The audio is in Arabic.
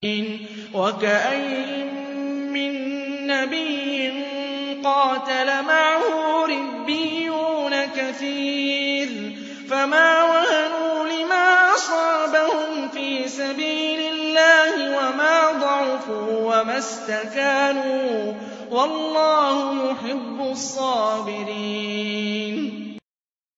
وَكَأَيِّن مِّن نَّبِيٍّ قَاتَلَ مَعَهُ رِبِّيُّونَ كَثِيرٌ فَمَا وَهَنُوا لِمَا أَصَابَهُمْ فِي سَبِيلِ اللَّهِ وَمَا ضَعُفُوا وَمَا اسْتَكَانُوا ۗ وَاللَّهُ يُحِبُّ الصَّابِرِينَ